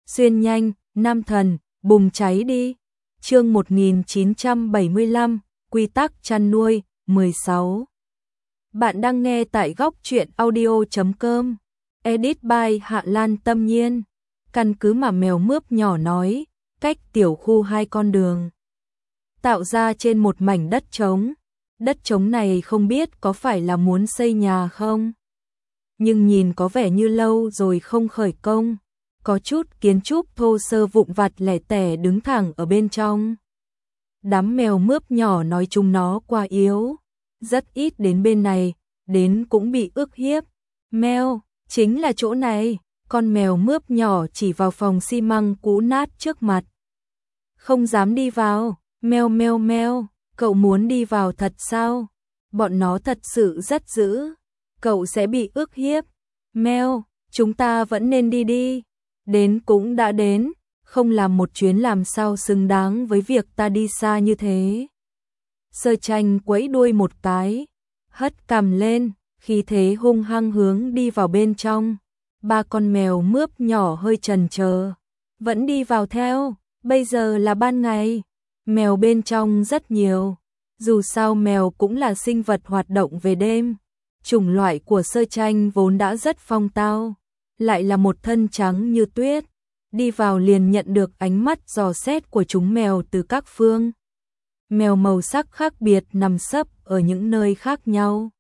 xuyên nhanh, nam thần, bùng cháy đi. Chương 1975, quy tắc chăn nuôi, 16. Bạn đang nghe tại góc truyện audio.com. Edit by Hạ Lan Tâm Nhiên. Căn cứ mà mèo mướp nhỏ nói, cách tiểu khu 2 con đường tạo ra trên một mảnh đất trống. Đất trống này không biết có phải là muốn xây nhà không? Nhưng nhìn có vẻ như lâu rồi không khởi công. Có chút kiến trúc thô sơ vụn vặt lẻ tẻ đứng thẳng ở bên trong. Đám mèo mướp nhỏ nói chúng nó quá yếu, rất ít đến bên này, đến cũng bị ức hiếp. Mèo, chính là chỗ này. Con mèo mướp nhỏ chỉ vào phòng xi măng cũ nát trước mặt. Không dám đi vào. Mèo mèo mèo, cậu muốn đi vào thật sao? Bọn nó thật sự rất dữ, cậu sẽ bị ức hiếp. Mèo, chúng ta vẫn nên đi đi. Đến cũng đã đến, không làm một chuyến làm sao xứng đáng với việc ta đi xa như thế. Sơ Tranh quẫy đuôi một cái, hất cằm lên, khí thế hung hăng hướng đi vào bên trong. 3 con mèo mướp nhỏ hơi chần chờ, vẫn đi vào theo. Bây giờ là ban ngày, mèo bên trong rất nhiều. Dù sao mèo cũng là sinh vật hoạt động về đêm. Chủng loại của Sơ Tranh vốn đã rất phong tao, lại là một thân trắng như tuyết. Đi vào liền nhận được ánh mắt dò xét của chúng mèo từ các phương. Mèo màu sắc khác biệt nằm sấp ở những nơi khác nhau.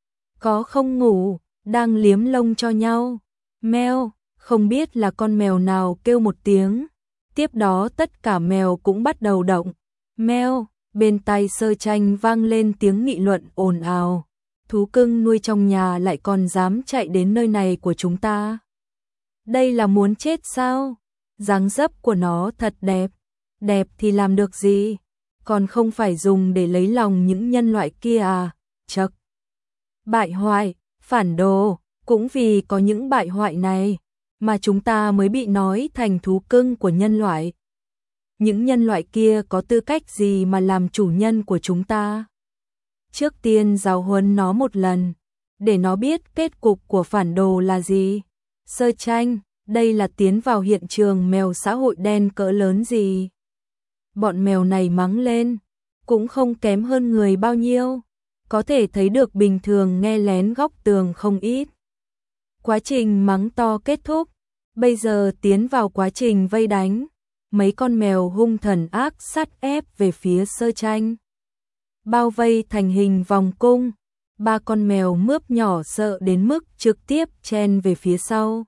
Có không ngủ, đang liếm lông cho nhau. Mèo, không biết là con mèo nào kêu một tiếng. Tiếp đó tất cả mèo cũng bắt đầu động. Mèo, bên tai Sơ Tranh vang lên tiếng nghị luận ồn ào. Thú cưng nuôi trong nhà lại còn dám chạy đến nơi này của chúng ta. Đây là muốn chết sao? Dáng dấp của nó thật đẹp. Đẹp thì làm được gì? Còn không phải dùng để lấy lòng những nhân loại kia à? Chậc. Bại hoại, phản đồ, cũng vì có những bại hoại này mà chúng ta mới bị nói thành thú cưng của nhân loại. Những nhân loại kia có tư cách gì mà làm chủ nhân của chúng ta? Trước tiên giáo huấn nó một lần, để nó biết kết cục của phản đồ là gì. Sơ Tranh, đây là tiến vào hiện trường mèo xã hội đen cỡ lớn gì? Bọn mèo này mắng lên, cũng không kém hơn người bao nhiêu. Có thể thấy được bình thường nghe lén góc tường không ít. Quá trình mắng to kết thúc, bây giờ tiến vào quá trình vây đánh. Mấy con mèo hung thần ác sát ép về phía Sơ Tranh. Bao vây thành hình vòng cung. 3 con mèo mướp nhỏ sợ đến mức trực tiếp chen về phía sau.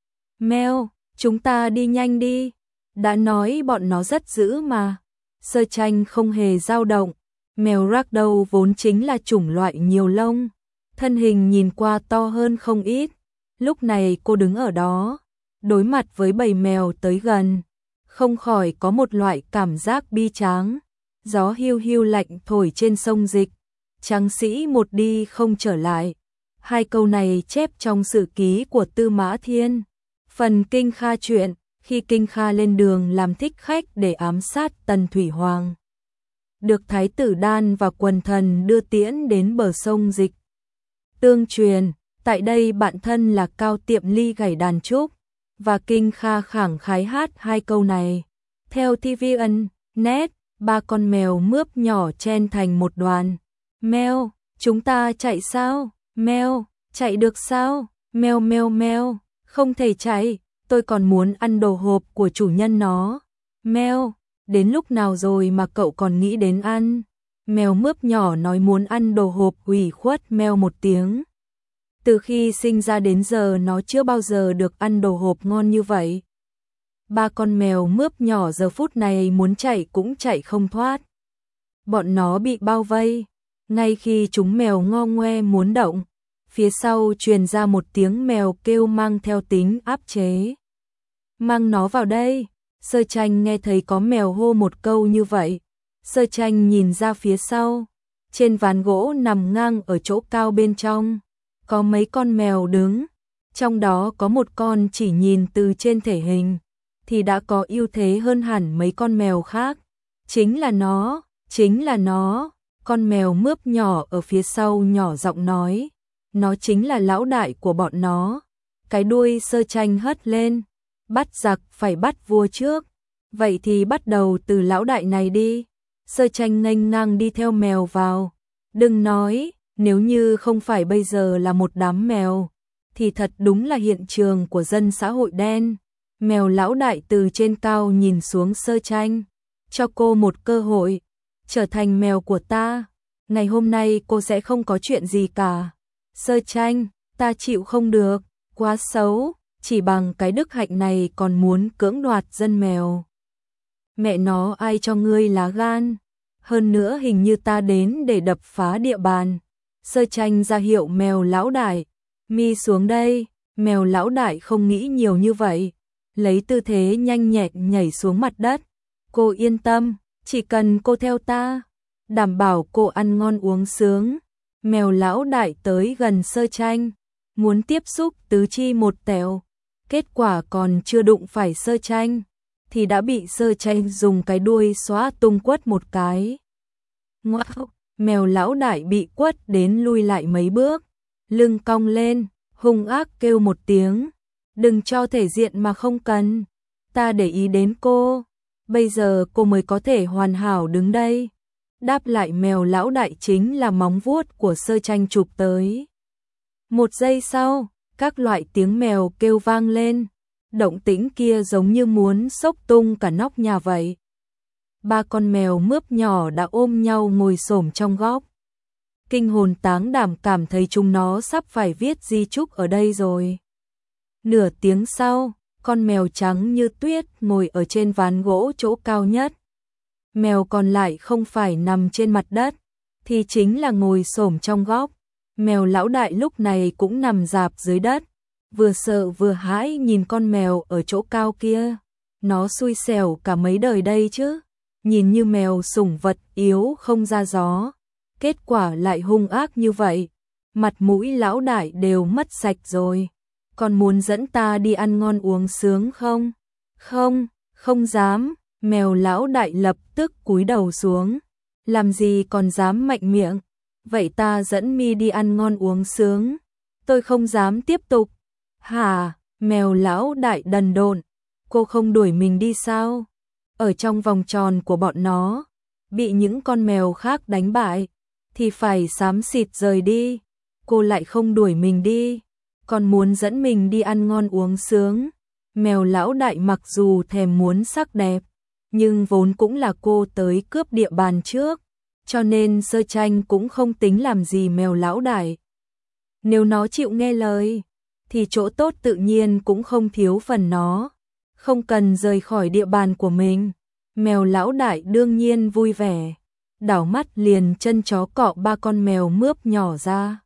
Mèo, chúng ta đi nhanh đi. Đã nói bọn nó rất dữ mà. Sơ Tranh không hề dao động. Mèo Ragdoll vốn chính là chủng loại nhiều lông. Thân hình nhìn qua to hơn không ít. Lúc này cô đứng ở đó, đối mặt với bầy mèo tới gần. Không khỏi có một loại cảm giác bi tráng. Gió hiu hiu lạnh thổi trên sông Dịch. Tráng sĩ một đi không trở lại. 2 câu này chép trong sử ký của Tư Mã Thiên. Phần Kinh Kha truyện, khi Kinh Kha lên đường làm thích khách để ám sát Tần Thủy Hoàng. Được Thái tử Đan và quần thần đưa tiễn đến bờ sông Dịch. Tương truyền, tại đây bạn thân là Cao Tiệm Ly gảy đàn trúc. Và Kinh Kha khẳng khái hát 2 câu này. Theo TVN, net, 3 con mèo mướp nhỏ chen thành một đoàn. Mèo, chúng ta chạy sao? Mèo, chạy được sao? Mèo mèo mèo, không thể chạy, tôi còn muốn ăn đồ hộp của chủ nhân nó. Mèo, đến lúc nào rồi mà cậu còn nghĩ đến ăn? Mèo mướp nhỏ nói muốn ăn đồ hộp ủy khuất mèo một tiếng. Từ khi sinh ra đến giờ nó chưa bao giờ được ăn đồ hộp ngon như vậy. 3 con mèo mướp nhỏ giờ phút này muốn chạy cũng chạy không thoát. Bọn nó bị bao vây. Ngay khi chúng mèo ngo ngoe muốn động, phía sau truyền ra một tiếng mèo kêu mang theo tính áp chế. Mang nó vào đây. Sơ Tranh nghe thấy có mèo hô một câu như vậy. Sơ Tranh nhìn ra phía sau. Trên ván gỗ nằm ngang ở chỗ cao bên trong. Có mấy con mèo đứng. Trong đó có một con chỉ nhìn từ trên thể hình thì đã có ưu thế hơn hẳn mấy con mèo khác. Chính là nó, chính là nó. Con mèo mướp nhỏ ở phía sau nhỏ giọng nói. Nó chính là lão đại của bọn nó. Cái đuôi Sơ Tranh hất lên. bắt giặc phải bắt vua trước. Vậy thì bắt đầu từ lão đại này đi. Sơ Tranh nghênh ngang đi theo mèo vào. Đừng nói, nếu như không phải bây giờ là một đám mèo, thì thật đúng là hiện trường của dân xã hội đen. Mèo lão đại từ trên cao nhìn xuống Sơ Tranh, cho cô một cơ hội, trở thành mèo của ta. Ngày hôm nay cô sẽ không có chuyện gì cả. Sơ Tranh, ta chịu không được, quá xấu, chỉ bằng cái đức hạnh này còn muốn cưỡng đoạt dân mèo. Mẹ nó, ai cho ngươi lá gan? Hơn nữa hình như ta đến để đập phá địa bàn. Sơ Tranh ra hiệu mèo lão đại, mi xuống đây. Mèo lão đại không nghĩ nhiều như vậy, lấy tư thế nhanh nhẹn nhảy xuống mặt đất. Cô yên tâm, chỉ cần cô theo ta, đảm bảo cô ăn ngon uống sướng. Mèo lão đại tới gần Sơ Tranh, muốn tiếp xúc tứ chi một tẹo. Kết quả còn chưa đụng phải Sơ Tranh, thì đã bị Sơ Tranh dùng cái đuôi xóa tung quất một cái. Ngoao, mèo lão đại bị quất đến lui lại mấy bước, lưng cong lên, hung ác kêu một tiếng. Đừng cho thể diện mà không cần, ta để ý đến cô, bây giờ cô mới có thể hoàn hảo đứng đây. Đáp lại mèo lão đại chính là móng vuốt của Sơ Tranh chụp tới. Một giây sau, các loại tiếng mèo kêu vang lên, động tĩnh kia giống như muốn xốc tung cả nóc nhà vậy. Ba con mèo mướp nhỏ đã ôm nhau ngồi xổm trong góc. Kinh hồn táng đảm cảm thấy chúng nó sắp phải viết di chúc ở đây rồi. Nửa tiếng sau, con mèo trắng như tuyết ngồi ở trên ván gỗ chỗ cao nhất. Mèo còn lại không phải nằm trên mặt đất, thì chính là ngồi xổm trong góc. Mèo lão đại lúc này cũng nằm rạp dưới đất, vừa sợ vừa hãi nhìn con mèo ở chỗ cao kia. Nó xui xẻo cả mấy đời đây chứ, nhìn như mèo sủng vật yếu không ra gió, kết quả lại hung ác như vậy. Mặt mũi lão đại đều mất sạch rồi. Còn muốn dẫn ta đi ăn ngon uống sướng không? Không, không dám. Mèo lão đại lập tức cúi đầu xuống. Làm gì còn dám mạnh miệng? Vậy ta dẫn mi đi ăn ngon uống sướng. Tôi không dám tiếp tục. Hả? Mèo lão đại đần độn. Cô không đuổi mình đi sao? Ở trong vòng tròn của bọn nó, bị những con mèo khác đánh bại, thì phải xám xịt rời đi. Cô lại không đuổi mình đi, còn muốn dẫn mình đi ăn ngon uống sướng. Mèo lão đại mặc dù thèm muốn sắc đẹp, nhưng vốn cũng là cô tới cướp địa bàn trước, cho nên Sơ Tranh cũng không tính làm gì mèo lão đại. Nếu nó chịu nghe lời, thì chỗ tốt tự nhiên cũng không thiếu phần nó, không cần rời khỏi địa bàn của mình. Mèo lão đại đương nhiên vui vẻ, đảo mắt liền chân chó cọ ba con mèo mướp nhỏ ra.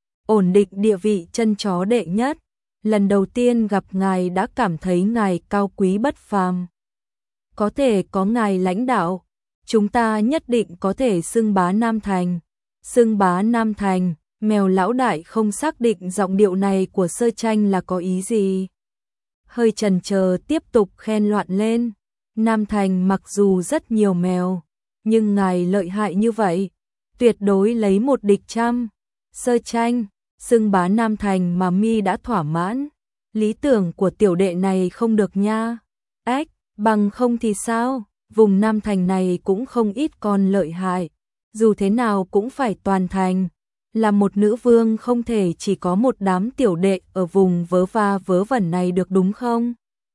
Ổn định địa vị chân chó đệ nhất, lần đầu tiên gặp ngài đã cảm thấy ngài cao quý bất phàm. Có thể có ngài lãnh đạo, chúng ta nhất định có thể xưng bá Nam Thành. Xưng bá Nam Thành, mèo lão đại không xác định giọng điệu này của Sơ Tranh là có ý gì. Hơi chần chờ tiếp tục khen loạn lên. Nam Thành mặc dù rất nhiều mèo, nhưng ngài lợi hại như vậy, tuyệt đối lấy một địch trăm. Sơ Tranh, xưng bá Nam Thành mà mi đã thỏa mãn, lý tưởng của tiểu đệ này không được nha. Ếch, bằng không thì sao, vùng Nam Thành này cũng không ít con lợi hại, dù thế nào cũng phải toàn thành. Là một nữ vương không thể chỉ có một đám tiểu đệ ở vùng vớ va vớ vẩn này được đúng không?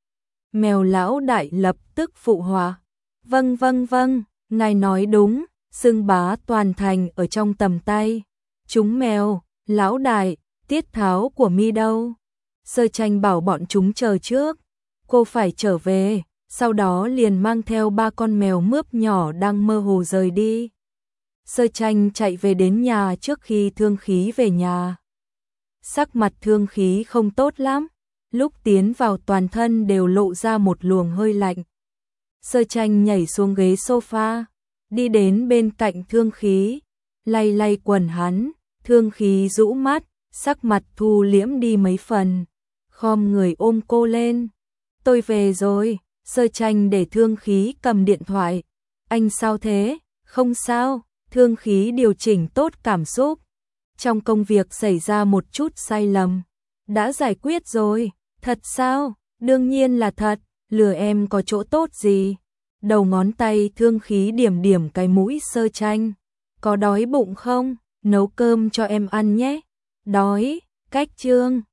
Mèo lão đại lập tức phụ họa. Vâng vâng vâng, ngài nói đúng, xưng bá toàn thành ở trong tầm tay. Chúng mèo, lão đại, tiết tháo của mi đâu? Sơ Tranh bảo bọn chúng chờ trước, cô phải trở về, sau đó liền mang theo ba con mèo mướp nhỏ đang mơ hồ rời đi. Sơ Tranh chạy về đến nhà trước khi Thương Khí về nhà. Sắc mặt Thương Khí không tốt lắm, lúc tiến vào toàn thân đều lộ ra một luồng hơi lạnh. Sơ Tranh nhảy xuống ghế sofa, đi đến bên cạnh Thương Khí, lay lay quần hắn. Thương Khí rũ mắt, sắc mặt thu liễm đi mấy phần, khom người ôm cô lên. Tôi về rồi. Sơ Tranh để Thương Khí cầm điện thoại. Anh sao thế? Không sao. Thương Khí điều chỉnh tốt cảm xúc. Trong công việc xảy ra một chút sai lầm, đã giải quyết rồi. Thật sao? Đương nhiên là thật, lừa em có chỗ tốt gì. Đầu ngón tay thương khí điểm điểm cái mũi Sơ Tranh. Có đói bụng không? Nấu cơm cho em ăn nhé. Đói, cách chương.